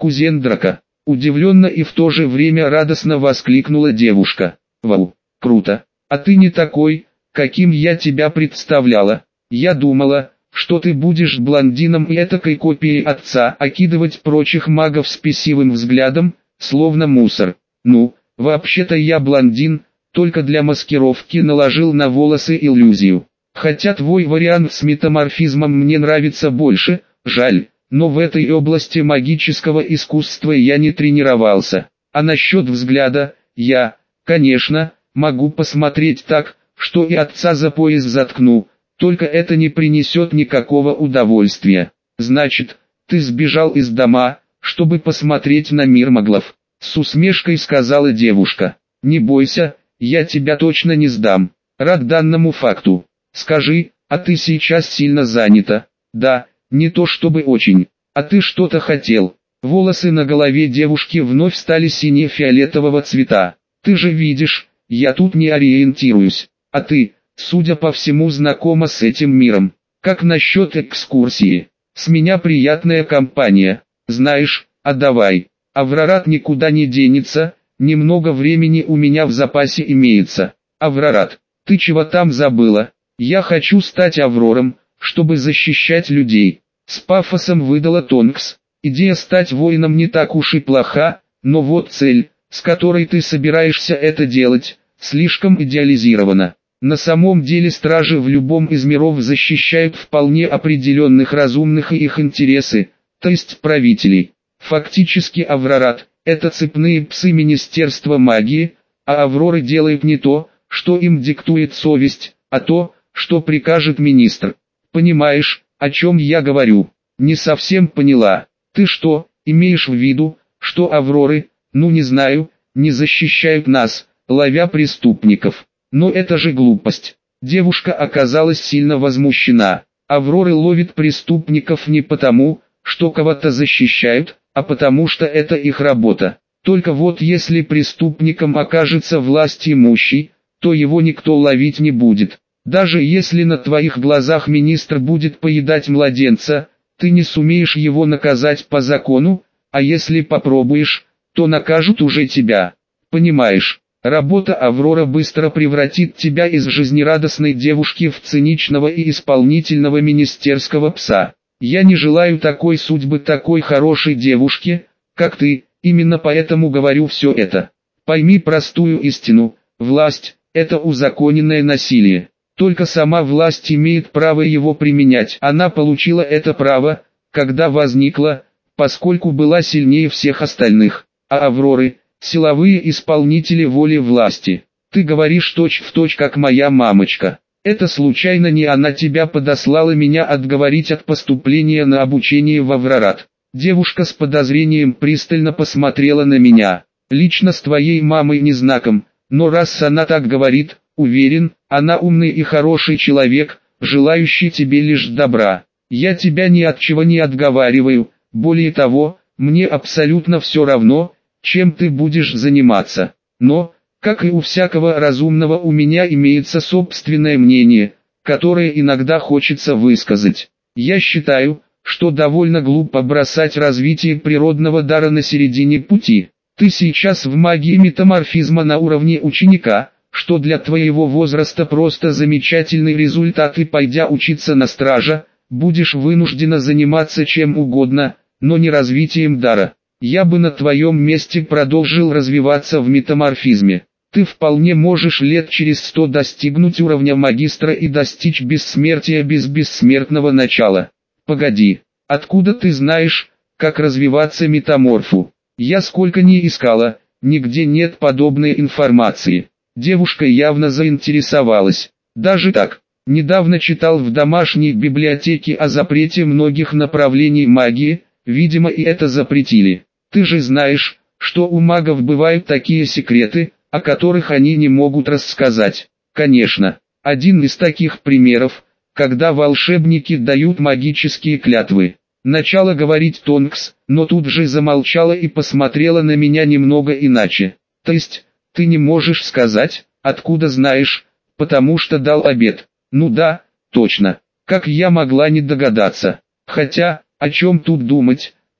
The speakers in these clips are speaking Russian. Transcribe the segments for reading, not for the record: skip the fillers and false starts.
кузен Драка. Удивленно и в то же время радостно воскликнула девушка. Вау, круто. А ты не такой, каким я тебя представляла. Я думала, что ты будешь блондином и этакой копией отца, окидывать прочих магов спесивым взглядом, словно мусор. Ну, вообще-то я блондин, только для маскировки наложил на волосы иллюзию. Хотя твой вариант с метаморфизмом мне нравится больше, жаль, но в этой области магического искусства я не тренировался. А насчет взгляда, я, конечно, могу посмотреть так, что и отца за пояс заткну, только это не принесет никакого удовольствия. Значит, ты сбежал из дома, чтобы посмотреть на мир маглов. С усмешкой сказала девушка. Не бойся, я тебя точно не сдам. Рад данному факту. Скажи, а ты сейчас сильно занята? Да, не то чтобы очень. А ты что-то хотел? Волосы на голове девушки вновь стали сине-фиолетового цвета. Ты же видишь, я тут не ориентируюсь. А ты, судя по всему, знакома с этим миром. Как насчет экскурсии? С меня приятная компания. Знаешь, а давай. Аврорат никуда не денется, немного времени у меня в запасе имеется. Аврорат, ты чего там забыла? Я хочу стать Аврором, чтобы защищать людей. С пафосом выдала Тонкс. Идея стать воином не так уж и плоха, но вот цель, с которой ты собираешься это делать, слишком идеализирована. На самом деле стражи в любом из миров защищают вполне определенных разумных и их интересы, то есть правителей. Фактически Аврорат – это цепные псы Министерства магии, а Авроры делают не то, что им диктует совесть, а то, что прикажет министр. Понимаешь, о чем я говорю? Не совсем поняла. Ты что, имеешь в виду, что Авроры, ну не знаю, не защищают нас, ловя преступников? Но это же глупость. Девушка оказалась сильно возмущена. Авроры ловят преступников не потому, что кого-то защищают, а потому что это их работа. Только вот если преступником окажется власть имущий, то его никто ловить не будет. Даже если на твоих глазах министр будет поедать младенца, ты не сумеешь его наказать по закону, а если попробуешь, то накажут уже тебя. Понимаешь, работа Аврора быстро превратит тебя из жизнерадостной девушки в циничного и исполнительного министерского пса. Я не желаю такой судьбы такой хорошей девушке, как ты, именно поэтому говорю все это. Пойми простую истину, власть – это узаконенное насилие. Только сама власть имеет право его применять. Она получила это право, когда возникла, поскольку была сильнее всех остальных. А Авроры – силовые исполнители воли власти. Ты говоришь точь-в-точь как моя мамочка. Это случайно не она тебя подослала меня отговорить от поступления на обучение в Аврорат? Девушка с подозрением пристально посмотрела на меня. Лично с твоей мамой не знаком, но раз она так говорит, уверен, она умный и хороший человек, желающий тебе лишь добра. Я тебя ни от чего не отговариваю, более того, мне абсолютно все равно, чем ты будешь заниматься. Но, как и у всякого разумного, у меня имеется собственное мнение, которое иногда хочется высказать. Я считаю, что довольно глупо бросать развитие природного дара на середине пути. Ты сейчас в магии метаморфизма на уровне ученика, что для твоего возраста просто замечательный результат, и пойдя учиться на стража, будешь вынуждена заниматься чем угодно, но не развитием дара. Я бы на твоем месте продолжил развиваться в метаморфизме. Ты вполне можешь лет через 100 достигнуть уровня магистра и достичь бессмертия без бессмертного начала. Погоди, откуда ты знаешь, как развиваться метаморфу? Я сколько ни искала, нигде нет подобной информации. Девушка явно заинтересовалась. Даже так, недавно читал в домашней библиотеке о запрете многих направлений магии, видимо и это запретили. Ты же знаешь, что у магов бывают такие секреты, о которых они не могут рассказать. Конечно, один из таких примеров, когда волшебники дают магические клятвы. Начала говорить Тонкс, но тут же замолчала и посмотрела на меня немного иначе. То есть, ты не можешь сказать, откуда знаешь, потому что дал обет. Ну да, точно. Как я могла не догадаться. Хотя, о чем тут думать,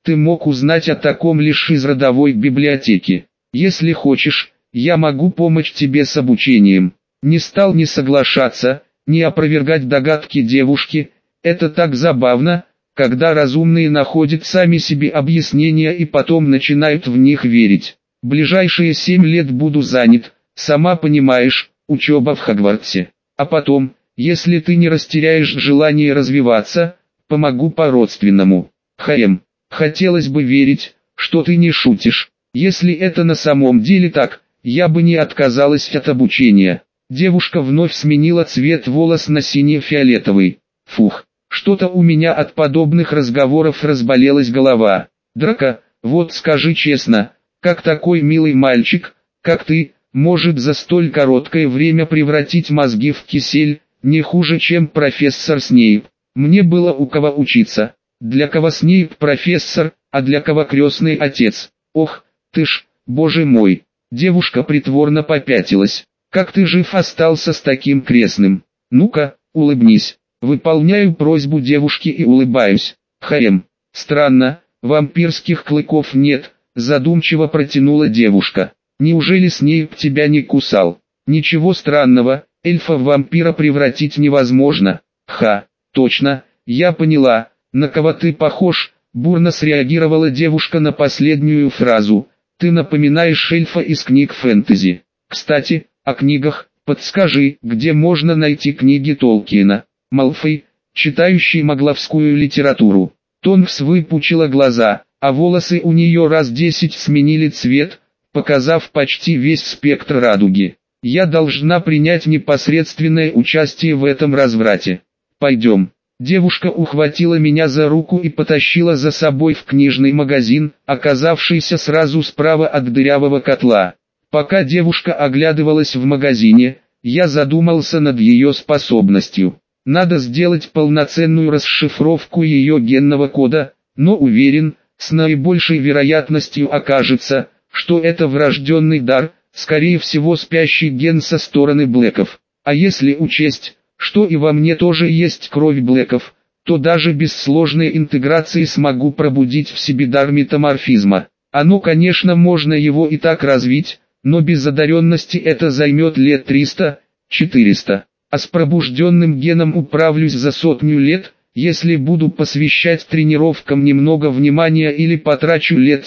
Ты мог узнать о таком лишь из родовой библиотеки. Если хочешь, я могу помочь тебе с обучением. Не стал ни соглашаться, ни опровергать догадки девушки. Это так забавно, когда разумные находят сами себе объяснения и потом начинают в них верить. Ближайшие 7 лет буду занят, сама понимаешь, учеба в Хогвартсе. А потом, если ты не растеряешь желание развиваться, помогу по-родственному. Хотелось бы верить, что ты не шутишь. Если это на самом деле так, я бы не отказалась от обучения. Девушка вновь сменила цвет волос на сине-фиолетовый. Фух, что-то у меня от подобных разговоров разболелась голова. Драко, вот скажи честно, как такой милый мальчик, как ты, может за столь короткое время превратить мозги в кисель, не хуже, чем профессор Снейп. Мне было у кого учиться. Для кого Снейп профессор, а для кого крестный отец. Ох, ты ж, боже мой. Девушка притворно попятилась. Как ты жив остался с таким крестным? Ну-ка, улыбнись. Выполняю просьбу девушки и улыбаюсь. Странно, вампирских клыков нет, задумчиво протянула девушка. Неужели Снейп тебя не кусал? Ничего странного, эльфа в вампира превратить невозможно. Точно, я поняла, на кого ты похож, бурно среагировала девушка на последнюю фразу. Ты напоминаешь эльфа из книг фэнтези. Кстати, о книгах, подскажи, где можно найти книги Толкиена. Малфой, читающий магловскую литературу. Тонкс выпучила глаза, а волосы у нее раз 10 сменили цвет, показав почти весь спектр радуги. Я должна принять непосредственное участие в этом разврате. Пойдем. Девушка ухватила меня за руку и потащила за собой в книжный магазин, оказавшийся сразу справа от дырявого котла. Пока девушка оглядывалась в магазине, я задумался над ее способностью. Надо сделать полноценную расшифровку ее генного кода, но уверен, с наибольшей вероятностью окажется, что это врожденный дар, скорее всего спящий ген со стороны Блэков. А если учесть, что и во мне тоже есть кровь Блэков, то даже без сложной интеграции смогу пробудить в себе дар метаморфизма. Конечно, можно его и так развить, но без одаренности это займет лет 300-400. А с пробужденным геном управлюсь за 100 лет, если буду посвящать тренировкам немного внимания или потрачу лет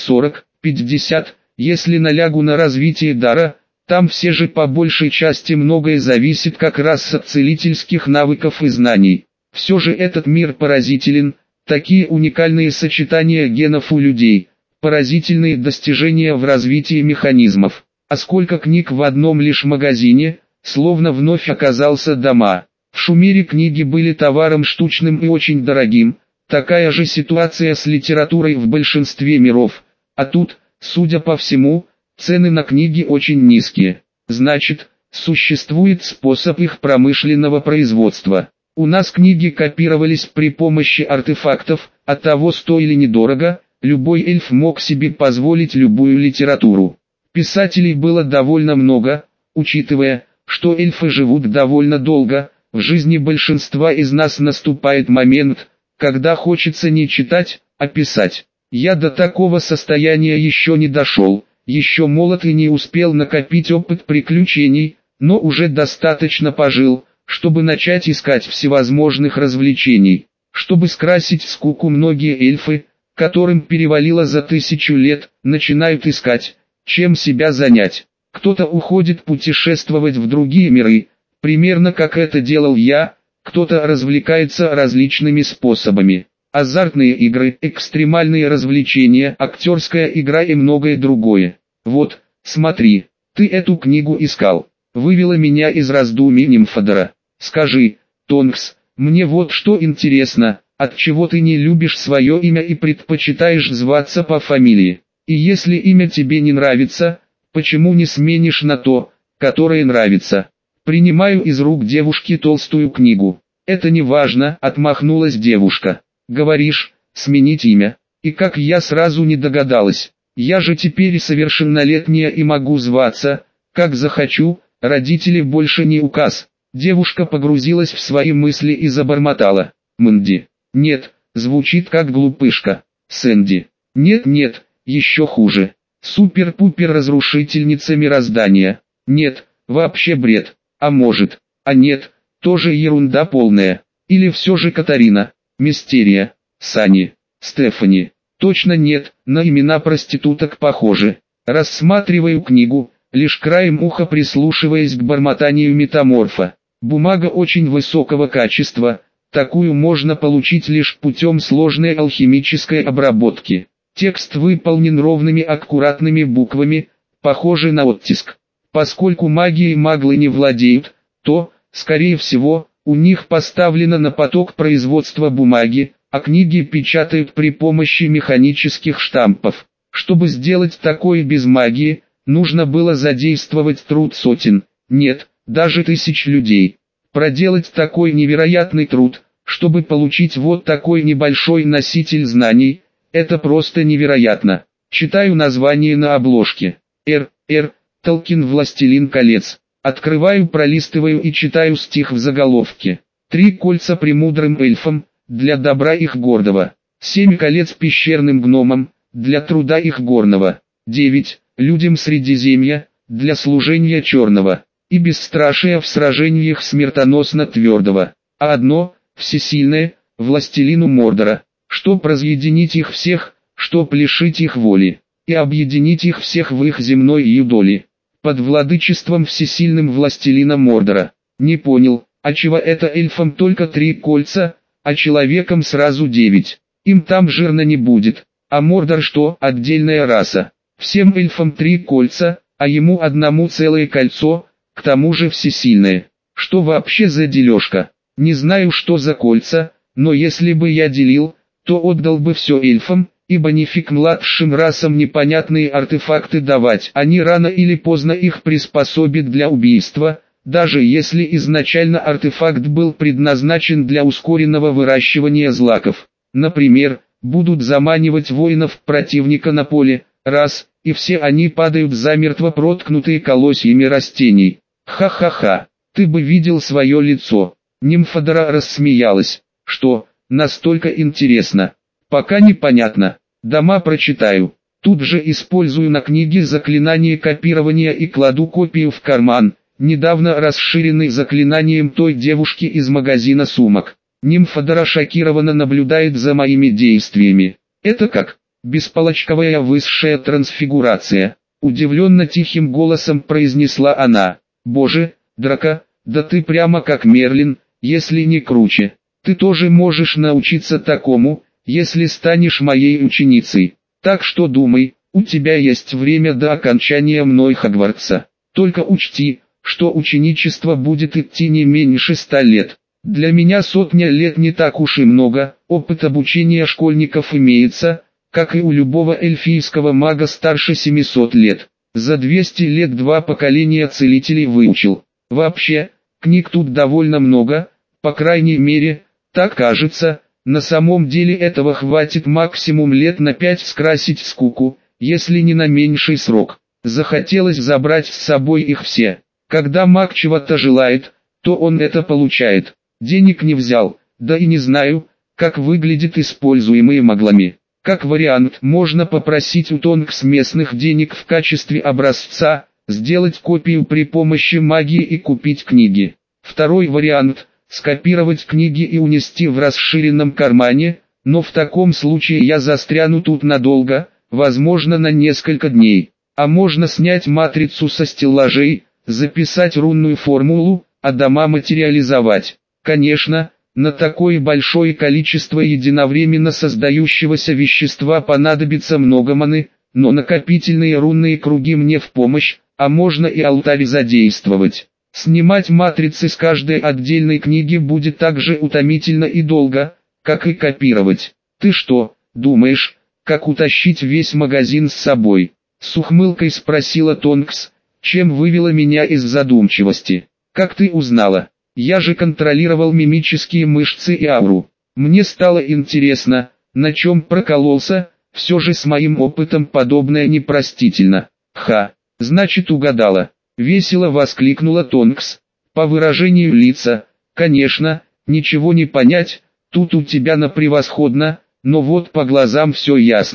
40-50, если налягу на развитие дара. Там все же по большей части многое зависит как раз от целительских навыков и знаний. Все же этот мир поразителен, такие уникальные сочетания генов у людей, поразительные достижения в развитии механизмов. А сколько книг в одном лишь магазине, словно вновь оказался дома. В Шумере книги были товаром штучным и очень дорогим, такая же ситуация с литературой в большинстве миров. А тут, судя по всему, цены на книги очень низкие. Значит, существует способ их промышленного производства. У нас книги копировались при помощи артефактов, оттого стоили недорого, любой эльф мог себе позволить любую литературу. Писателей было довольно много, учитывая, что эльфы живут довольно долго, в жизни большинства из нас наступает момент, когда хочется не читать, а писать. Я до такого состояния еще не дошел. Еще молод и не успел накопить опыт приключений, но уже достаточно пожил, чтобы начать искать всевозможных развлечений. Чтобы скрасить скуку, многие эльфы, которым перевалило за 1000 лет, начинают искать, чем себя занять. Кто-то уходит путешествовать в другие миры, примерно как это делал я, кто-то развлекается различными способами. Азартные игры, экстремальные развлечения, актерская игра и многое другое. Вот, смотри, ты эту книгу искал. Вывела меня из раздумий Нимфодора. Скажи, Тонкс, мне вот что интересно, отчего ты не любишь свое имя и предпочитаешь зваться по фамилии? И если имя тебе не нравится, почему не сменишь на то, которое нравится? Принимаю из рук девушки толстую книгу. Это не важно, отмахнулась девушка. Говоришь, сменить имя. И как я сразу не догадалась. Я же теперь совершеннолетняя и могу зваться, как захочу, родители больше не указ. Девушка погрузилась в свои мысли и забормотала. Мэнди. Нет, звучит как глупышка. Сэнди. Нет, еще хуже. Супер-пупер разрушительница мироздания. Нет, вообще бред. А может, а нет, тоже ерунда полная. Или все же Катарина, Мистерия, Сани, Стефани. Точно нет, на имена проституток похожи. Рассматриваю книгу, лишь краем уха прислушиваясь к бормотанию метаморфа. Бумага очень высокого качества, такую можно получить лишь путем сложной алхимической обработки. Текст выполнен ровными аккуратными буквами, похожий на оттиск. Поскольку магией маглы не владеют, то, скорее всего, у них поставлено на поток производства бумаги, а книги печатают при помощи механических штампов. Чтобы сделать такое без магии, нужно было задействовать труд сотен, нет, даже тысяч людей. Проделать такой невероятный труд, чтобы получить вот такой небольшой носитель знаний, это просто невероятно. Читаю название на обложке. Толкин «Властелин колец». Открываю, пролистываю и читаю стих в заголовке. 3 кольца премудрым эльфам, для добра их гордого. 7 колец пещерным гномам, для труда их горного. 9 людям Средиземья, для служения черного. И бесстрашие в сражениях смертоносно твердого. А одно, всесильное, властелину Мордора, чтоб разъединить их всех, чтоб лишить их воли, и объединить их всех в их земной юдоли. Под владычеством всесильным властелина Мордора. Не понял, а чего это эльфам только 3 кольца, а человекам сразу 9? Им там жирно не будет. А Мордор что, отдельная раса? Всем эльфам 3 кольца, а ему одному целое кольцо, к тому же всесильное. Что вообще за дележка? Не знаю, что за кольца, но если бы я делил, то отдал бы все эльфам, ибо нифиг младшим расам непонятные артефакты давать. Они рано или поздно их приспособят для убийства, даже если изначально артефакт был предназначен для ускоренного выращивания злаков. Например, будут заманивать воинов противника на поле, раз, и все они падают замертво проткнутые колосьями растений. Ха-ха-ха, ты бы видел свое лицо. Нимфодора рассмеялась. Что, настолько интересно? Пока непонятно. Дома прочитаю. Тут же использую на книге заклинание копирования и кладу копию в карман, недавно расширенный заклинанием той девушки из магазина сумок. Нимфодора шокированно наблюдает за моими действиями. Это как? Бесполочковая высшая трансфигурация. Удивленно тихим голосом произнесла она. Боже, Драко, да ты прямо как Мерлин, если не круче. Ты тоже можешь научиться такому, если станешь моей ученицей. Так что думай, у тебя есть время до окончания мной Хогвартса. Только учти, что ученичество будет идти не меньше 100 лет. Для меня 100 лет не так уж и много, опыт обучения школьников имеется, как и у любого эльфийского мага старше 700 лет. За 200 лет 2 поколения целителей выучил. Вообще, книг тут довольно много, по крайней мере, так кажется. На самом деле этого хватит максимум лет на 5 скрасить скуку, если не на меньший срок. Захотелось забрать с собой их все. Когда маг чего-то желает, то он это получает. Денег не взял, да и не знаю, как выглядит используемые маглами. Как вариант, можно попросить у Тонкс местных денег в качестве образца, сделать копию при помощи магии и купить книги. Второй вариант – скопировать книги и унести в расширенном кармане, но в таком случае я застряну тут надолго, возможно на несколько дней. А можно снять матрицу со стеллажей, записать рунную формулу, а дома материализовать. Конечно, на такое большое количество единовременно создающегося вещества понадобится много маны, но накопительные рунные круги мне в помощь, а можно и алтарь задействовать. Снимать матрицы с каждой отдельной книги будет так же утомительно и долго, как и копировать. Ты что, думаешь, как утащить весь магазин с собой? С ухмылкой спросила Тонкс, чем вывела меня из задумчивости. Как ты узнала? Я же контролировал мимические мышцы и ауру. Мне стало интересно, на чем прокололся, все же с моим опытом подобное непростительно. Ха, значит угадала. Весело воскликнула Тонкс. По выражению лица, конечно, ничего не понять, тут у тебя на превосходно, но вот по глазам все ясно.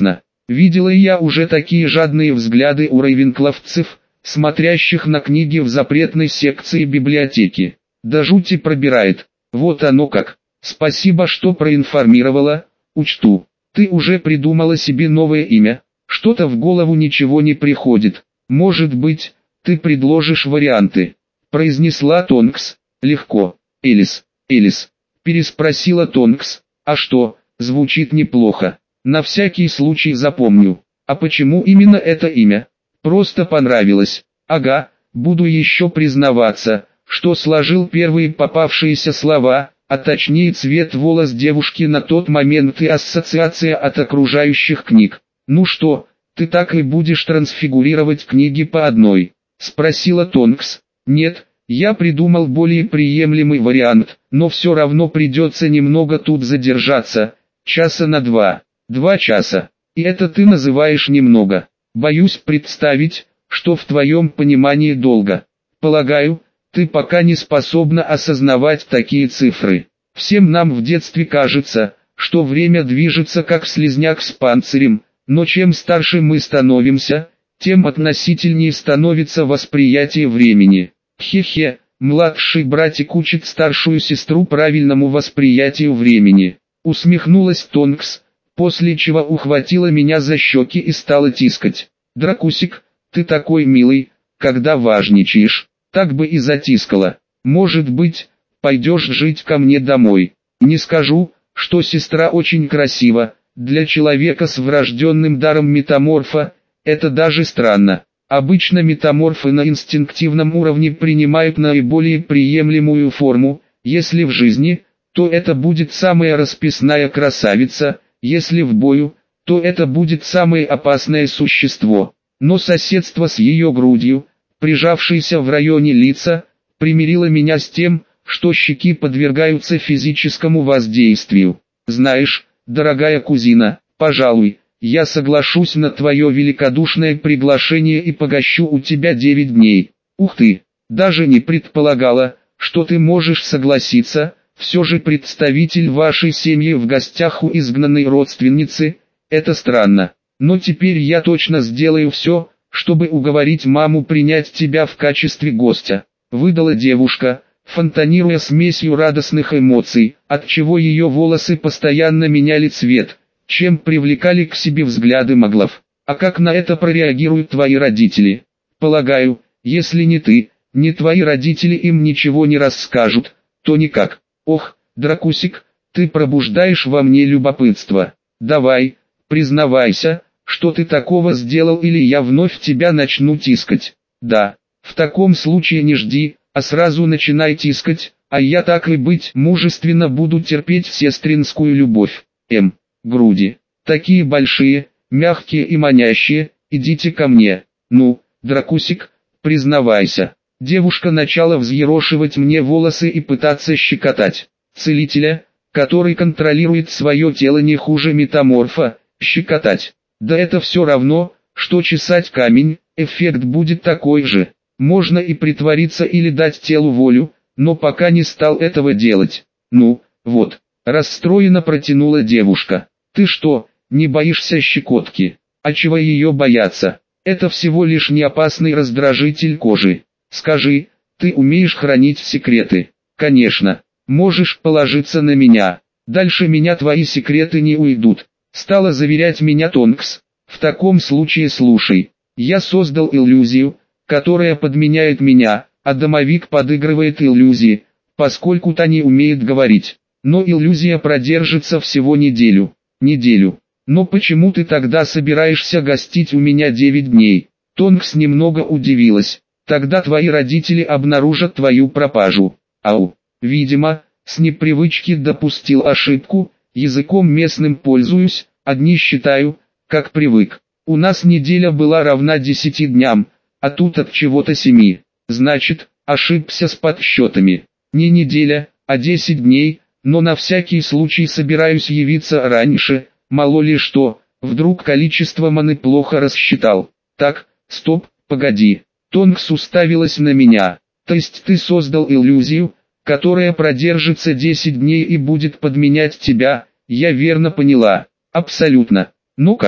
Видела я уже такие жадные взгляды у рейвенкловцев, смотрящих на книги в запретной секции библиотеки. Да жути пробирает. Вот оно как. Спасибо, что проинформировала, учту. Ты уже придумала себе новое имя? Что-то в голову ничего не приходит. Может быть, ты предложишь варианты? Произнесла Тонкс. Легко. Элис. Элис. Переспросила Тонкс. А что, звучит неплохо. На всякий случай запомню. А почему именно это имя? Просто понравилось. Ага, буду еще признаваться, что сложил первые попавшиеся слова, а точнее цвет волос девушки на тот момент и ассоциация от окружающих книг. Ну что, ты так и будешь трансфигурировать книги по одной? Спросила Тонкс. Нет, я придумал более приемлемый вариант, но все равно придется немного тут задержаться, часа на 2. 2 часа. И это ты называешь немного. Боюсь представить, что в твоем понимании долго. Полагаю, ты пока не способна осознавать такие цифры. Всем нам в детстве кажется, что время движется как слизняк с панцирем, но чем старше мы становимся, тем относительнее становится восприятие времени. Хе-хе, младший братик учит старшую сестру правильному восприятию времени. Усмехнулась Тонкс, после чего ухватила меня за щеки и стала тискать. Дракусик, ты такой милый, когда важничаешь, так бы и затискала. Может быть, пойдешь жить ко мне домой. Не скажу, что сестра очень красива, для человека с врожденным даром метаморфа, это даже странно. Обычно метаморфы на инстинктивном уровне принимают наиболее приемлемую форму, если в жизни, то это будет самая расписная красавица, если в бою, то это будет самое опасное существо. Но соседство с ее грудью, прижавшейся в районе лица, примирило меня с тем, что щеки подвергаются физическому воздействию. Знаешь, дорогая кузина, пожалуй, я соглашусь на твое великодушное приглашение и погощу у тебя 9 дней. Ух ты, даже не предполагала, что ты можешь согласиться. Все же представитель вашей семьи в гостях у изгнанной родственницы, это странно. Но теперь я точно сделаю все, чтобы уговорить маму принять тебя в качестве гостя. Выдала девушка, фонтанируя смесью радостных эмоций, отчего ее волосы постоянно меняли цвет, чем привлекали к себе взгляды маглов. А как на это прореагируют твои родители? Полагаю, если не ты, не твои родители им ничего не расскажут, то никак. Ох, Дракусик, ты пробуждаешь во мне любопытство. Давай, признавайся, что ты такого сделал, или я вновь тебя начну тискать. Да, в таком случае не жди, а сразу начинай тискать, а я так и быть мужественно буду терпеть сестринскую любовь. Груди, такие большие, мягкие и манящие, идите ко мне. Ну, Дракусик, признавайся. Девушка начала взъерошивать мне волосы и пытаться щекотать. Целителя, который контролирует свое тело не хуже метаморфа, щекотать. Да это все равно, что чесать камень, эффект будет такой же. Можно и притвориться или дать телу волю, но пока не стал этого делать. Ну, вот, расстроенно протянула девушка. Ты что, не боишься щекотки? А чего ее бояться? Это всего лишь неопасный раздражитель кожи. Скажи, ты умеешь хранить секреты? Конечно, можешь положиться на меня. Дальше меня твои секреты не уйдут. Стала заверять меня Тонкс. В таком случае слушай. Я создал иллюзию, которая подменяет меня, а домовик подыгрывает иллюзии, поскольку та не умеет говорить. Но иллюзия продержится всего неделю. Но почему ты тогда собираешься гостить у меня 9 дней? Тонкс немного удивилась. Тогда твои родители обнаружат твою пропажу. Ау. Видимо, с непривычки допустил ошибку, языком местным пользуюсь, одни считаю, как привык. У нас неделя была равна 10 дням, а тут от чего-то 7. Значит, ошибся с подсчетами. Не неделя, а 10 дней, но на всякий случай собираюсь явиться раньше, мало ли что, вдруг количество маны плохо рассчитал. Так, стоп, погоди. Тонкс уставилась на меня. То есть ты создал иллюзию, которая продержится 10 дней и будет подменять тебя, я верно поняла? Абсолютно. Ну как,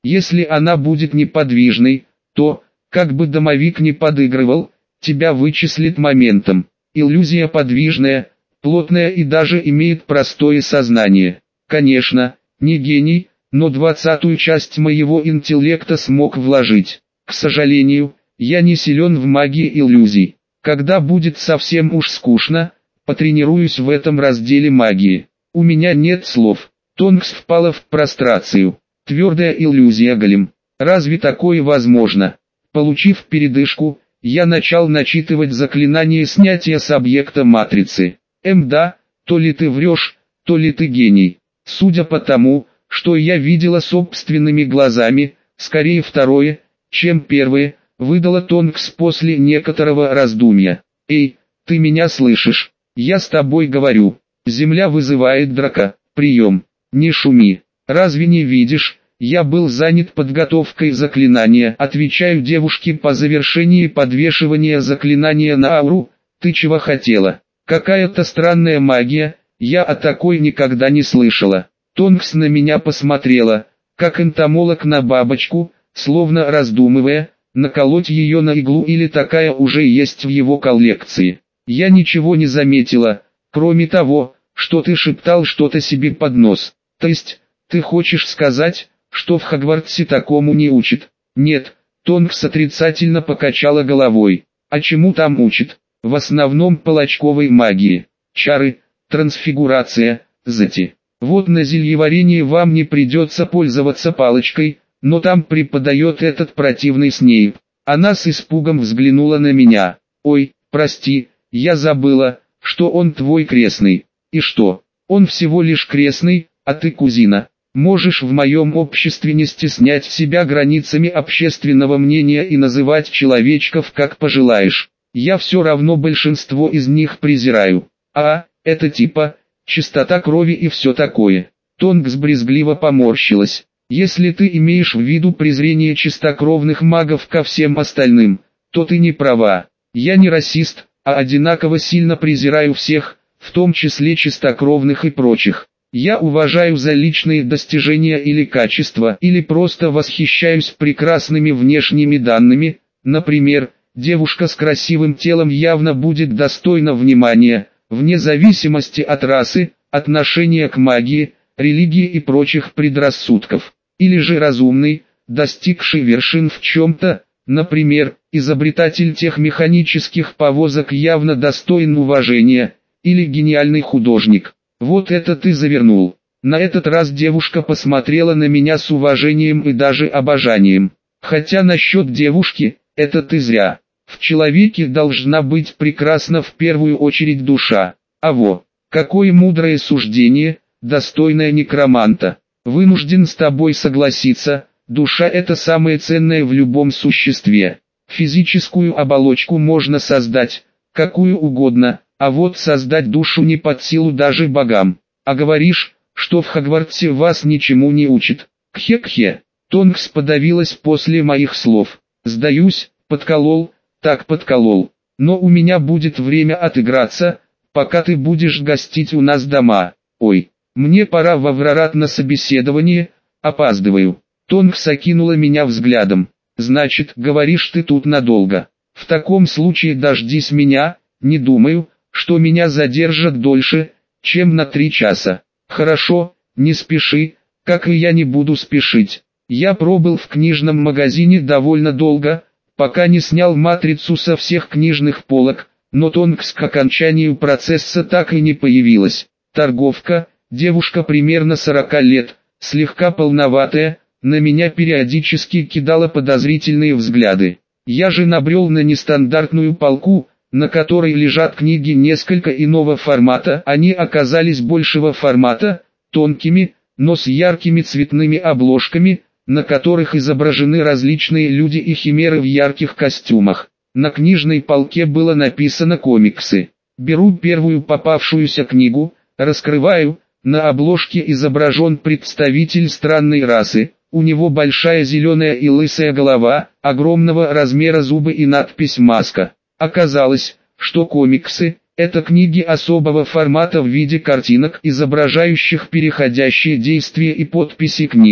Если она будет неподвижной, то, как бы домовик не подыгрывал, тебя вычислит моментом. Иллюзия подвижная, плотная и даже имеет простое сознание. Конечно, не гений, но 20-ю часть моего интеллекта смог вложить. К сожалению, я не силен в магии иллюзий. Когда будет совсем уж скучно, потренируюсь в этом разделе магии. У меня нет слов. Тонкс впала в прострацию. Твердая иллюзия голем. Разве такое возможно? Получив передышку, я начал начитывать заклинание снятия с объекта матрицы. Да, то ли ты врешь, то ли ты гений. Судя по тому, что я видела собственными глазами, скорее второе, чем первое, выдала Тонкс после некоторого раздумья. Эй, ты меня слышишь? Я с тобой говорю. Земля вызывает драка. Прием. Не шуми. Разве не видишь? Я был занят подготовкой заклинания. Отвечаю девушке по завершении подвешивания заклинания на ауру. Ты чего хотела? Какая-то странная магия. Я о такой никогда не слышала. Тонкс на меня посмотрела, как энтомолог на бабочку, словно раздумывая, наколоть ее на иглу или такая уже есть в его коллекции. Я ничего не заметила, кроме того, что ты шептал что-то себе под нос. То есть, ты хочешь сказать, что в Хогвартсе такому не учат? Нет, Тонкс отрицательно покачала головой. А чему там учат? В основном палачковой магии. Чары, трансфигурация, зати. Вот на зельеварении вам не придется пользоваться палочкой, но там преподает этот противный Снейп. Она с испугом взглянула на меня. Ой, прости, я забыла, что он твой крестный. И что? Он всего лишь крестный, а ты кузина. Можешь в моем обществе не стеснять себя границами общественного мнения и называть человечков как пожелаешь. Я все равно большинство из них презираю. Это типа, чистота крови и все такое. Тонкс брезгливо поморщилась. Если ты имеешь в виду презрение чистокровных магов ко всем остальным, то ты не права. Я не расист, а одинаково сильно презираю всех, в том числе чистокровных и прочих. Я уважаю за личные достижения или качества, или просто восхищаюсь прекрасными внешними данными. Например, девушка с красивым телом явно будет достойна внимания, вне зависимости от расы, отношения к магии, религии и прочих предрассудков. Или же разумный, достигший вершин в чем-то, например, изобретатель тех механических повозок явно достоин уважения, или гениальный художник. Вот это ты завернул. На этот раз девушка посмотрела на меня с уважением и даже обожанием. Хотя насчет девушки, это ты зря. В человеке должна быть прекрасна в первую очередь душа. Какое мудрое суждение, достойное некроманта. Вынужден с тобой согласиться, душа это самое ценное в любом существе. Физическую оболочку можно создать, какую угодно, а вот создать душу не под силу даже богам. А говоришь, что в Хогвартсе вас ничему не учат. Кхе-кхе. Тонкс подавилась после моих слов. Сдаюсь, подколол, так подколол. Но у меня будет время отыграться, пока ты будешь гостить у нас дома. Ой, мне пора в Аврорат на собеседование, опаздываю. Тонкс окинула меня взглядом. Значит, говоришь, ты тут надолго. В таком случае дождись меня, не думаю, что меня задержат дольше, чем на 3 часа. Хорошо, не спеши, как и я не буду спешить. Я пробыл в книжном магазине довольно долго, пока не снял матрицу со всех книжных полок, но Тонкс к окончанию процесса так и не появилась. Торговка, девушка примерно 40 лет, слегка полноватая, на меня периодически кидала подозрительные взгляды. Я же набрел на нестандартную полку, на которой лежат книги несколько иного формата. Они оказались большего формата, тонкими, но с яркими цветными обложками, на которых изображены различные люди и химеры в ярких костюмах. На книжной полке было написано «Комиксы». Беру первую попавшуюся книгу, раскрываю, на обложке изображен представитель странной расы, у него большая зеленая и лысая голова, огромного размера зубы и надпись «Маска». Оказалось, что комиксы – это книги особого формата в виде картинок, изображающих переходящие действия и подписи к ним.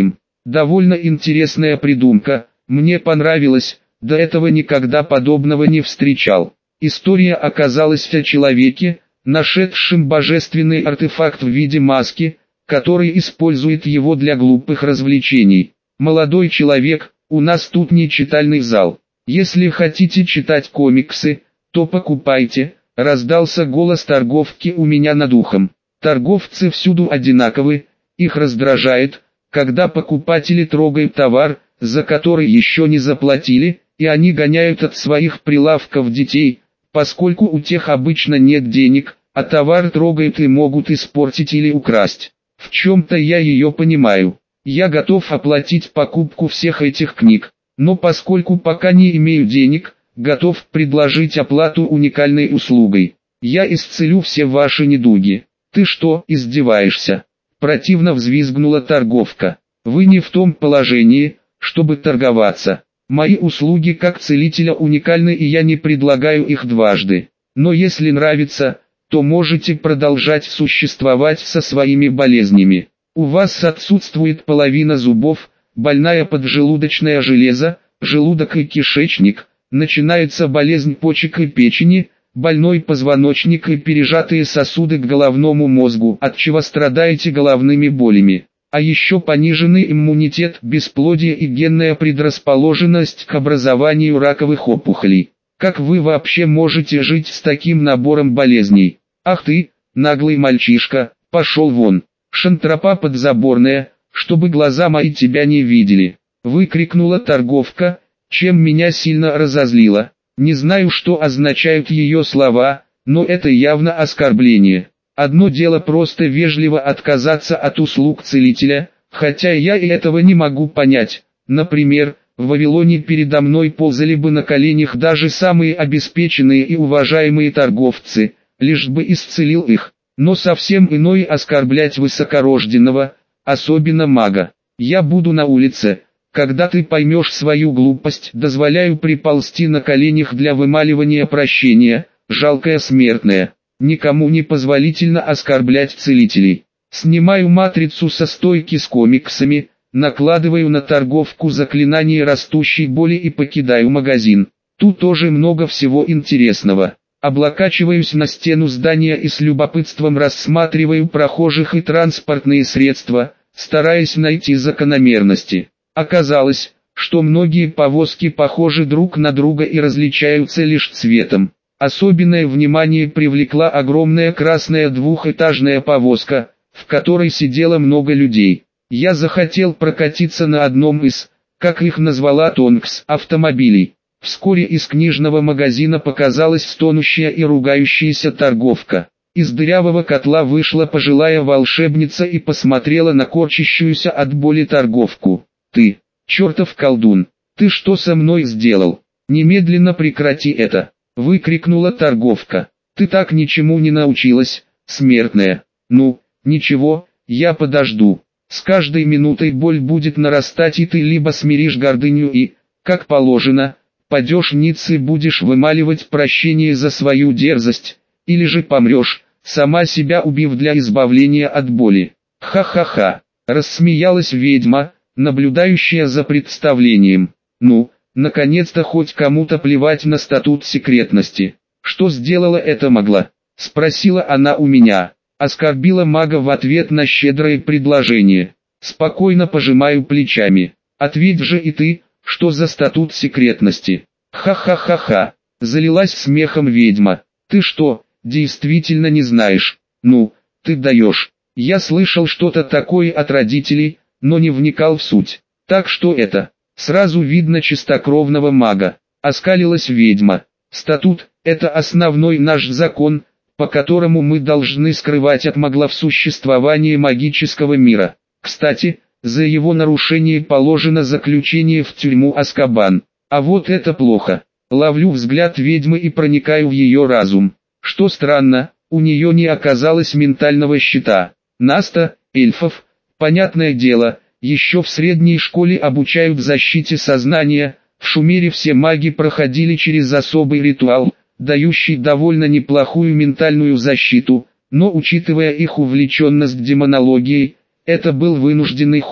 Довольно интересная придумка, мне понравилось, до этого никогда подобного не встречал. История оказалась о человеке, нашедшем божественный артефакт в виде маски, который использует его для глупых развлечений. Молодой человек, у нас тут не читальный зал. Если хотите читать комиксы, то покупайте, раздался голос торговки у меня над ухом. Торговцы всюду одинаковы, их раздражает, когда покупатели трогают товар, за который еще не заплатили, и они гоняют от своих прилавков детей, поскольку у тех обычно нет денег, а товар трогают и могут испортить или украсть. В чем-то я ее понимаю. Я готов оплатить покупку всех этих книг, но поскольку пока не имею денег, готов предложить оплату уникальной услугой. Я исцелю все ваши недуги. Ты что, издеваешься? Противно взвизгнула торговка. Вы не в том положении, чтобы торговаться. Мои услуги как целителя уникальны, и я не предлагаю их дважды. Но если нравится, то можете продолжать существовать со своими болезнями. У вас отсутствует половина зубов, больная поджелудочная железа, желудок и кишечник, начинается болезнь почек и печени, больной позвоночник и пережатые сосуды к головному мозгу, от чего страдаете головными болями. А еще пониженный иммунитет, бесплодие и генная предрасположенность к образованию раковых опухолей. Как вы вообще можете жить с таким набором болезней? Ах ты, наглый мальчишка, пошел вон. Шантропа подзаборная, чтобы глаза мои тебя не видели. Выкрикнула торговка, чем меня сильно разозлило. Не знаю, что означают ее слова, но это явно оскорбление. Одно дело просто вежливо отказаться от услуг целителя, хотя я и этого не могу понять. Например, в Вавилоне передо мной ползали бы на коленях даже самые обеспеченные и уважаемые торговцы, лишь бы исцелил их. Но совсем иное оскорблять высокорожденного, особенно мага. Я буду на улице. Когда ты поймешь свою глупость, дозволяю приползти на коленях для вымаливания прощения, жалкая смертная. Никому не позволительно оскорблять целителей. Снимаю матрицу со стойки с комиксами, накладываю на торговку заклинание растущей боли и покидаю магазин. Тут тоже много всего интересного. Облокачиваюсь на стену здания и с любопытством рассматриваю прохожих и транспортные средства, стараясь найти закономерности. Оказалось, что многие повозки похожи друг на друга и различаются лишь цветом. Особенное внимание привлекла огромная красная двухэтажная повозка, в которой сидело много людей. Я захотел прокатиться на одном из, как их назвала Тонкс, автомобилей. Вскоре из книжного магазина показалась стонущая и ругающаяся торговка. Из дырявого котла вышла пожилая волшебница и посмотрела на корчащуюся от боли торговку. «Ты, чертов колдун, ты что со мной сделал? Немедленно прекрати это!» — выкрикнула торговка. «Ты так ничему не научилась, смертная. Ну, ничего, я подожду. С каждой минутой боль будет нарастать, и ты либо смиришь гордыню и, как положено, падешь ниц и будешь вымаливать прощение за свою дерзость, или же помрешь, сама себя убив для избавления от боли». «Ха-ха-ха», — рассмеялась ведьма, наблюдающая за представлением. «Ну, наконец-то хоть кому-то плевать на статут секретности. Что сделала это могла?» — спросила она у меня. Оскорбила мага в ответ на щедрое предложение. Спокойно пожимаю плечами. «Ответь же и ты, что за статут секретности?» «Ха-ха-ха-ха», — залилась смехом ведьма. «Ты что, действительно не знаешь? Ну, ты даешь. Я слышал что-то такое от родителей, но не вникал в суть. Так что это? Сразу видно чистокровного мага». Оскалилась ведьма. «Статут — это основной наш закон, по которому мы должны скрывать от маглов существование магического мира. Кстати, за его нарушение положено заключение в тюрьму Азкабан. А вот это плохо». Ловлю взгляд ведьмы и проникаю в ее разум. Что странно, у нее не оказалось ментального щита. Наста, эльфов, понятное дело, еще в средней школе обучают защите сознания. В Шумере все маги проходили через особый ритуал, дающий довольно неплохую ментальную защиту, но учитывая их увлеченность демонологией, это был вынужденный ход.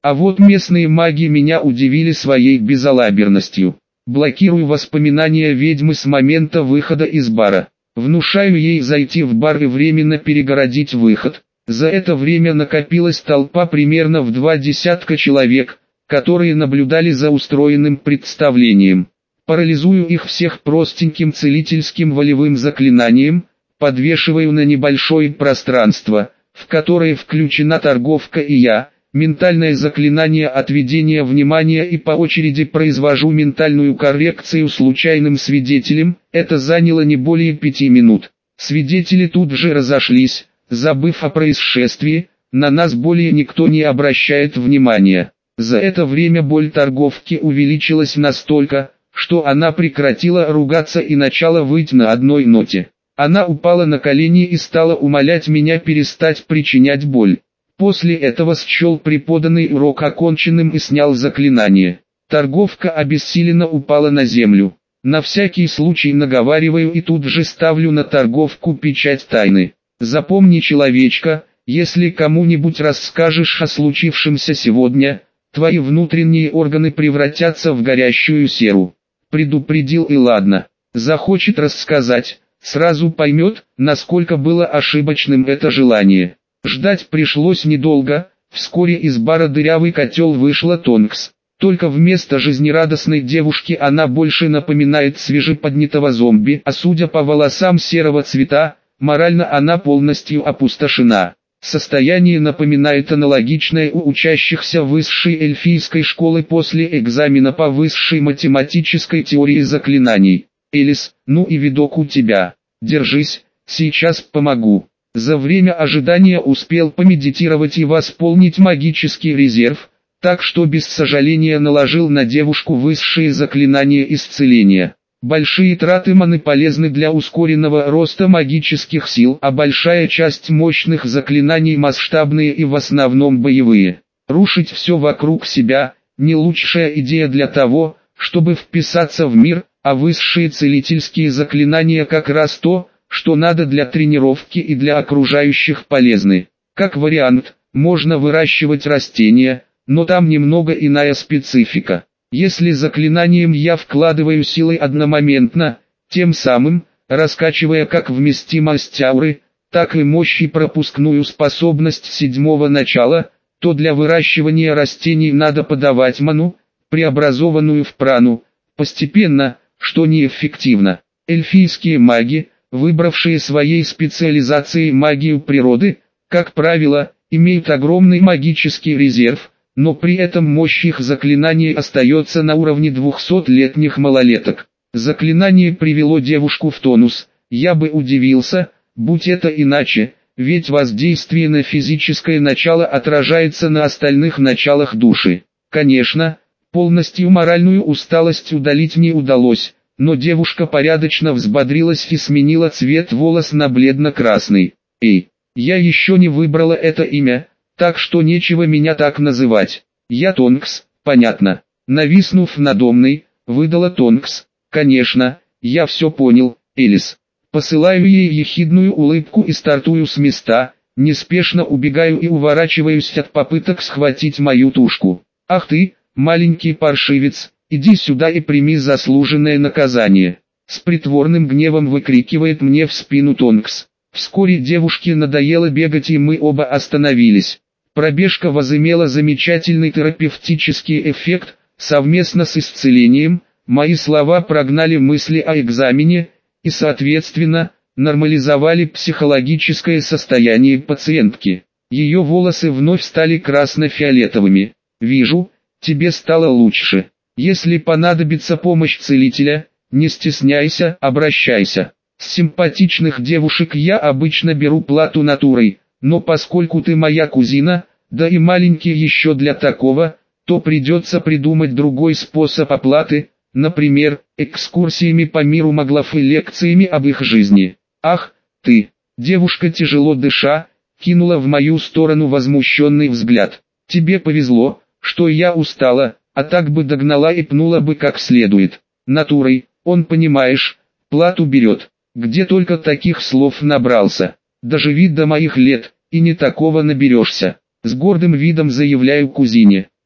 А вот местные маги меня удивили своей безалаберностью. Блокирую воспоминания ведьмы с момента выхода из бара. Внушаю ей зайти в бар и временно перегородить выход. За это время накопилась толпа примерно в 20 человек, которые наблюдали за устроенным представлением. Парализую их всех простеньким целительским волевым заклинанием, подвешиваю на небольшое пространство, в которое включена торговка и я, ментальное заклинание отведения внимания и по очереди произвожу ментальную коррекцию случайным свидетелям, это заняло не более 5 минут. Свидетели тут же разошлись, забыв о происшествии, на нас более никто не обращает внимания. За это время боль торговки увеличилась настолько, что она прекратила ругаться и начала выть на одной ноте. Она упала на колени и стала умолять меня перестать причинять боль. После этого счел преподанный урок оконченным и снял заклинание. Торговка обессиленно упала на землю. На всякий случай наговариваю и тут же ставлю на торговку печать тайны. Запомни, человечка, если кому-нибудь расскажешь о случившемся сегодня, твои внутренние органы превратятся в горящую серу. Предупредил и ладно. Захочет рассказать, сразу поймет, насколько было ошибочным это желание. Ждать пришлось недолго, вскоре из бара «Дырявый котел» вышла Тонкс. Только вместо жизнерадостной девушки она больше напоминает свежеподнятого зомби, а судя по волосам серого цвета, морально она полностью опустошена. Состояние напоминает аналогичное у учащихся высшей эльфийской школы после экзамена по высшей математической теории заклинаний. Элис, ну и видок у тебя. Держись, сейчас помогу. За время ожидания успел помедитировать и восполнить магический резерв, так что без сожаления наложил на девушку высшие заклинания исцеления. Большие траты маны полезны для ускоренного роста магических сил, а большая часть мощных заклинаний масштабные и в основном боевые. Рушить все вокруг себя – не лучшая идея для того, чтобы вписаться в мир, а высшие целительские заклинания как раз то, что надо для тренировки и для окружающих полезны. Как вариант, можно выращивать растения, но там немного иная специфика. Если заклинанием я вкладываю силы одномоментно, тем самым, раскачивая как вместимость ауры, так и мощь и пропускную способность седьмого начала, то для выращивания растений надо подавать ману, преобразованную в прану, постепенно, что неэффективно. Эльфийские маги, выбравшие своей специализацией магию природы, как правило, имеют огромный магический резерв, но при этом мощь их заклинаний остается на уровне 200-летних малолеток. Заклинание привело девушку в тонус, я бы удивился, будь это иначе, ведь воздействие на физическое начало отражается на остальных началах души. Конечно, полностью моральную усталость удалить не удалось, но девушка порядочно взбодрилась и сменила цвет волос на бледно-красный. Эй, я еще не выбрала это имя. Так что нечего меня так называть. Я Тонкс, понятно. Нависнув надо мной, выдала Тонкс. Конечно, я все понял, Элис. Посылаю ей ехидную улыбку и стартую с места, неспешно убегаю и уворачиваюсь от попыток схватить мою тушку. Ах ты, маленький паршивец, иди сюда и прими заслуженное наказание. С притворным гневом выкрикивает мне в спину Тонкс. Вскоре девушке надоело бегать и мы оба остановились. Пробежка возымела замечательный терапевтический эффект, совместно с исцелением, мои слова прогнали мысли о экзамене, и соответственно, нормализовали психологическое состояние пациентки. Ее волосы вновь стали красно-фиолетовыми. Вижу, тебе стало лучше. Если понадобится помощь целителя, не стесняйся, обращайся. С симпатичных девушек я обычно беру плату натурой. Но поскольку ты моя кузина, да и маленький еще для такого, то придется придумать другой способ оплаты, например, экскурсиями по миру маглов и лекциями об их жизни. Ах, ты! Девушка, тяжело дыша, кинула в мою сторону возмущенный взгляд. Тебе повезло, что я устала, а так бы догнала и пнула бы как следует. Натурой, он, понимаешь, плату берет. Где только таких слов набрался. Доживи до моих лет, и не такого наберешься. С гордым видом заявляю кузине.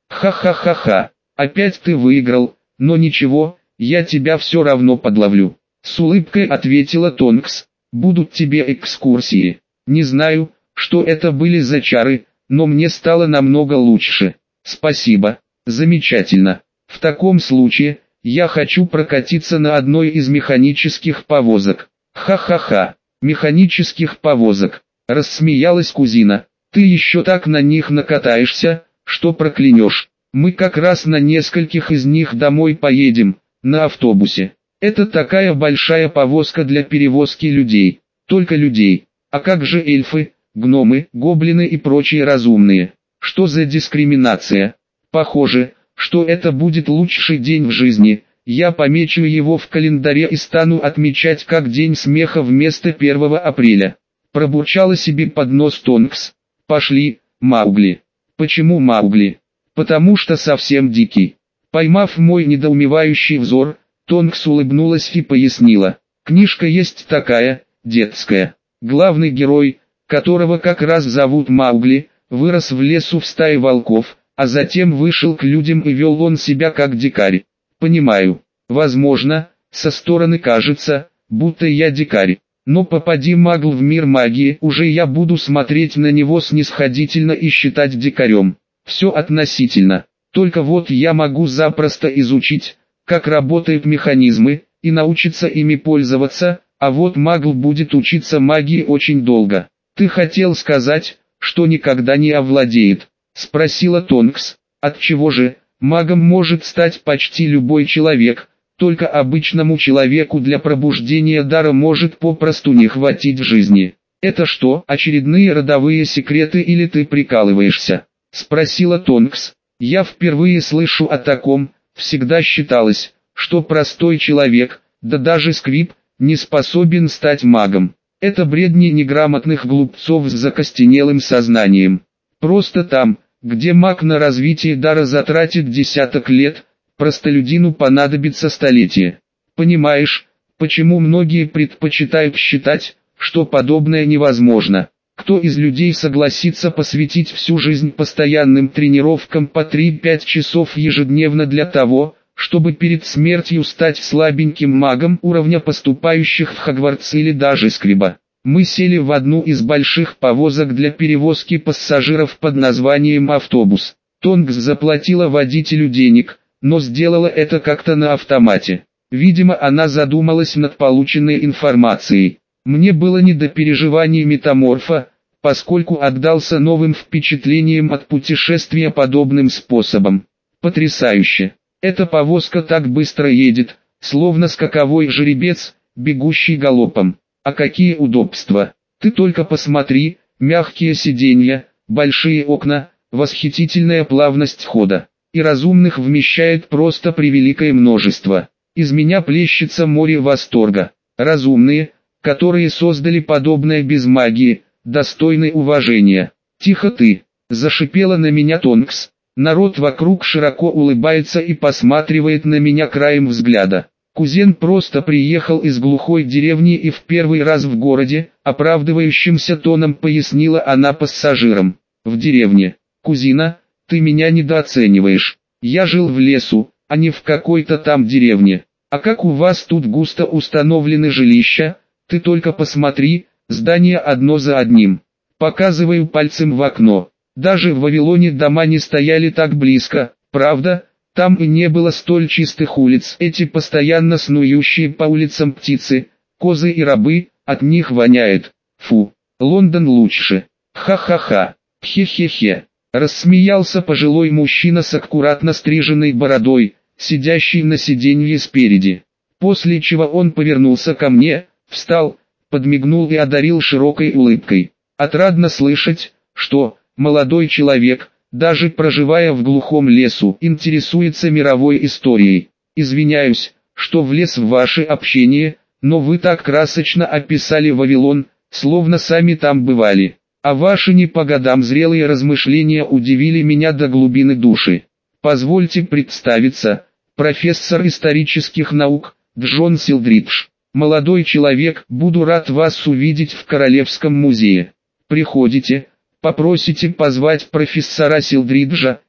Ха-ха-ха-ха, опять ты выиграл, но ничего, я тебя все равно подловлю. С улыбкой ответила Тонкс, будут тебе экскурсии. Не знаю, что это были за чары, но мне стало намного лучше. Спасибо, замечательно. В таком случае, я хочу прокатиться на одной из механических повозок. Ха-ха-ха, механических повозок, рассмеялась кузина. Ты еще так на них накатаешься, что проклянешь. Мы как раз на нескольких из них домой поедем, на автобусе. Это такая большая повозка для перевозки людей, только людей. А как же эльфы, гномы, гоблины и прочие разумные? Что за дискриминация? Похоже, что это будет лучший день в жизни. Я помечу его в календаре и стану отмечать как день смеха вместо 1 апреля. Пробурчала себе под нос Тонкс. Пошли, Маугли. Почему Маугли? Потому что совсем дикий. Поймав мой недоумевающий взор, Тонкс улыбнулась и пояснила. Книжка есть такая, детская. Главный герой, которого как раз зовут Маугли, вырос в лесу в стае волков, а затем вышел к людям и вел он себя как дикарь. Понимаю, возможно, со стороны кажется, будто я дикарь. Но попади магл в мир магии, уже я буду смотреть на него снисходительно и считать дикарем. Все относительно. Только вот я могу запросто изучить, как работают механизмы, и научиться ими пользоваться, а вот магл будет учиться магии очень долго. Ты хотел сказать, что никогда не овладеет? Спросила Тонкс. Отчего же, магом может стать почти любой человек, только обычному человеку для пробуждения дара может попросту не хватить жизни. Это что, очередные родовые секреты или ты прикалываешься? Спросила Тонкс. Я впервые слышу о таком. Всегда считалось, что простой человек, да даже сквиб, не способен стать магом. Это бредни неграмотных глупцов с закостенелым сознанием. Просто там, где маг на развитие дара затратит десяток лет, простолюдину понадобится столетие. Понимаешь, почему многие предпочитают считать, что подобное невозможно? Кто из людей согласится посвятить всю жизнь постоянным тренировкам по 3-5 часов ежедневно для того, чтобы перед смертью стать слабеньким магом уровня поступающих в Хогвартс или даже Скриба? Мы сели в одну из больших повозок для перевозки пассажиров под названием автобус. Тонкс заплатила водителю денег, но сделала это как-то на автомате. Видимо, она задумалась над полученной информацией. Мне было не до переживаний метаморфа, поскольку отдался новым впечатлениям от путешествия подобным способом. Потрясающе! Эта повозка так быстро едет, словно скаковой жеребец, бегущий галопом. А какие удобства! Ты только посмотри, мягкие сиденья, большие окна, восхитительная плавность хода. И разумных вмещает просто превеликое множество. Из меня плещется море восторга. Разумные, которые создали подобное без магии, достойны уважения. Тихо ты, зашипела на меня Тонкс. Народ вокруг широко улыбается и посматривает на меня краем взгляда. Кузен просто приехал из глухой деревни и в первый раз в городе, оправдывающимся тоном пояснила она пассажирам. В деревне. Кузина, ты меня недооцениваешь. Я жил в лесу, а не в какой-то там деревне. А как у вас тут густо установлены жилища? Ты только посмотри, здания одно за одним. Показываю пальцем в окно. Даже в Вавилоне дома не стояли так близко, правда? Там и не было столь чистых улиц. Эти постоянно снующие по улицам птицы, козы и рабы, от них воняет. Фу, Лондон лучше. Ха-ха-ха, хе-хе-хе. Рассмеялся пожилой мужчина с аккуратно стриженной бородой, сидящий на сиденье спереди. После чего он повернулся ко мне, встал, подмигнул и одарил широкой улыбкой. Отрадно слышать, что молодой человек, даже проживая в глухом лесу, интересуется мировой историей. Извиняюсь, что влез в ваше общение, но вы так красочно описали Вавилон, словно сами там бывали. А ваши не по годам зрелые размышления удивили меня до глубины души. Позвольте представиться, профессор исторических наук, Джон Силдридж. Молодой человек, буду рад вас увидеть в Королевском музее. Приходите, попросите позвать профессора Силдриджа,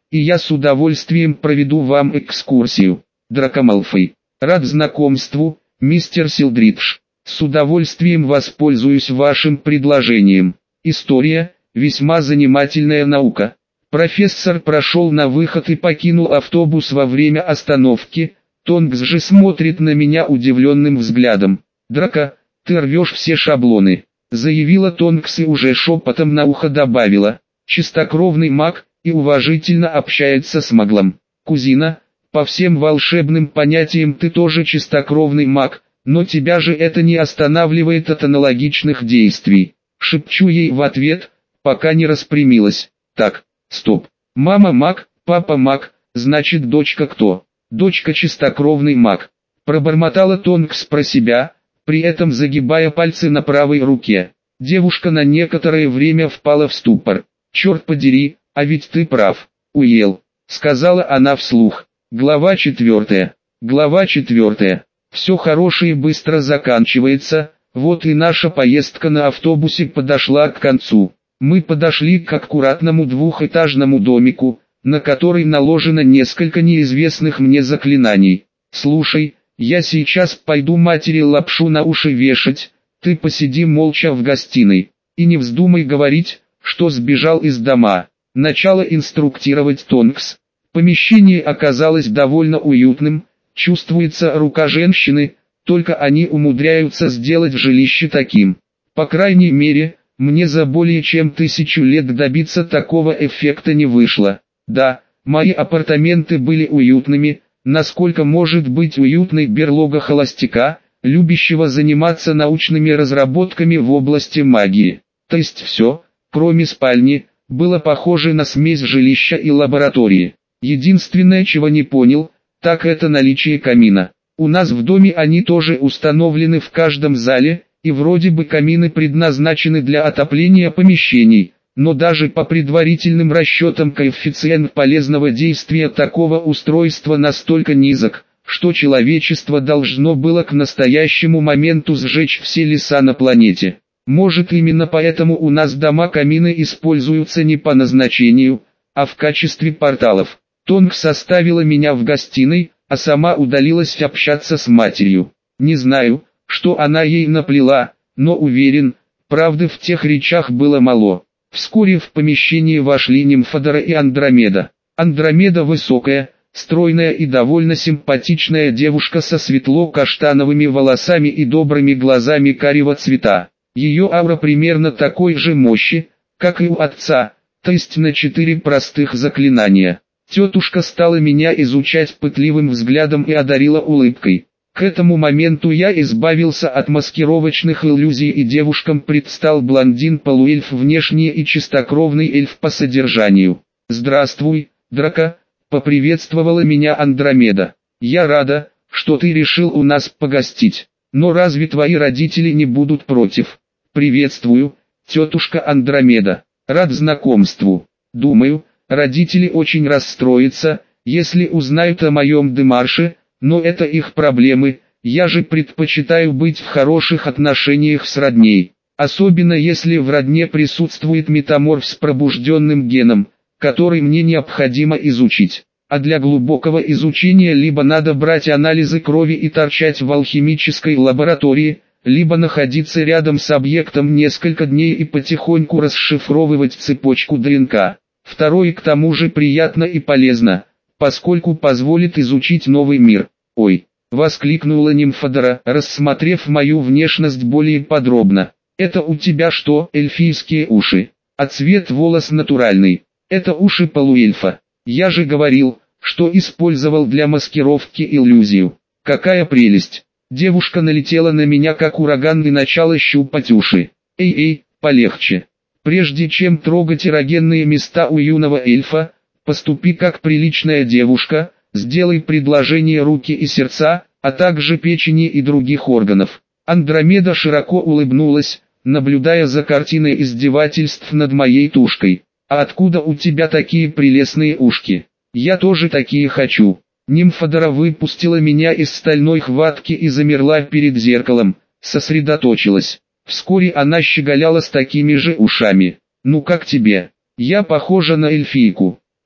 и я с удовольствием проведу вам экскурсию. Драко Малфой. Рад знакомству, мистер Силдридж. С удовольствием воспользуюсь вашим предложением. История – весьма занимательная наука. Профессор прошел на выход и покинул автобус во время остановки. Тонкс же смотрит на меня удивленным взглядом. «Драко, ты рвешь все шаблоны», — заявила Тонкс и уже шепотом на ухо добавила. «Чистокровный маг и уважительно общается с маглом. Кузина, по всем волшебным понятиям ты тоже чистокровный маг, но тебя же это не останавливает от аналогичных действий». Шепчу ей в ответ, пока не распрямилась. «Так, стоп. Мама маг, папа маг, значит дочка кто?» «Дочка чистокровный маг», — пробормотала Тонкс про себя, при этом загибая пальцы на правой руке. Девушка на некоторое время впала в ступор. «Черт подери, а ведь ты прав, Уилл», — сказала она вслух. Глава 4. Глава 4. Все хорошее быстро заканчивается, вот и наша поездка на автобусе подошла к концу. Мы подошли к аккуратному двухэтажному домику, на который наложено несколько неизвестных мне заклинаний. «Слушай, я сейчас пойду матери лапшу на уши вешать, ты посиди молча в гостиной, и не вздумай говорить, что сбежал из дома». Начало инструктировать Тонкс. Помещение оказалось довольно уютным, чувствуется рука женщины, только они умудряются сделать жилище таким. По крайней мере, мне за более чем 1000 лет добиться такого эффекта не вышло. Да, мои апартаменты были уютными, насколько может быть уютной берлога холостяка, любящего заниматься научными разработками в области магии. То есть все, кроме спальни, было похоже на смесь жилища и лаборатории. Единственное, чего не понял, так это наличие камина. У нас в доме они тоже установлены в каждом зале, и вроде бы камины предназначены для отопления помещений, но даже по предварительным расчетам коэффициент полезного действия такого устройства настолько низок, что человечество должно было к настоящему моменту сжечь все леса на планете. Может, именно поэтому у нас дома-камины используются не по назначению, а в качестве порталов. Тонкс оставила меня в гостиной, а сама удалилась общаться с матерью. Не знаю, что она ей наплела, но уверен, правды в тех речах было мало. Вскоре в помещение вошли Нимфодора и Андромеда. Андромеда высокая, стройная и довольно симпатичная девушка со светло-каштановыми волосами и добрыми глазами карего цвета. Ее аура примерно такой же мощи, как и у отца, то есть на 4 простых заклинания. Тетушка стала меня изучать пытливым взглядом и одарила улыбкой. К этому моменту я избавился от маскировочных иллюзий, и девушкам предстал блондин-полуэльф внешне и чистокровный эльф по содержанию. «Здравствуй, Драко», — поприветствовала меня Андромеда. «Я рада, что ты решил у нас погостить. Но разве твои родители не будут против?» «Приветствую, тетушка Андромеда. Рад знакомству. Думаю, родители очень расстроятся, если узнают о моем демарше, но это их проблемы, я же предпочитаю быть в хороших отношениях с родней. Особенно если в родне присутствует метаморф с пробужденным геном, который мне необходимо изучить. А для глубокого изучения либо надо брать анализы крови и торчать в алхимической лаборатории, либо находиться рядом с объектом несколько дней и потихоньку расшифровывать цепочку ДНК. Второе к тому же приятно и полезно, поскольку позволит изучить новый мир. «Ой!» — воскликнула Нимфодора, рассмотрев мою внешность более подробно. «Это у тебя что, эльфийские уши? А цвет волос натуральный? Это уши полуэльфа. Я же говорил, что использовал для маскировки иллюзию. Какая прелесть!» Девушка налетела на меня как ураган и начала щупать уши. «Эй, полегче. Прежде чем трогать эрогенные места у юного эльфа, поступи как приличная девушка, сделай предложение руки и сердца, а также печени и других органов». Андромеда широко улыбнулась, наблюдая за картиной издевательств над моей тушкой. «А откуда у тебя такие прелестные ушки? Я тоже такие хочу». Нимфодора выпустила меня из стальной хватки и замерла перед зеркалом, сосредоточилась. Вскоре она щеголяла с такими же ушами. «Ну как тебе? Я похожа на эльфийку».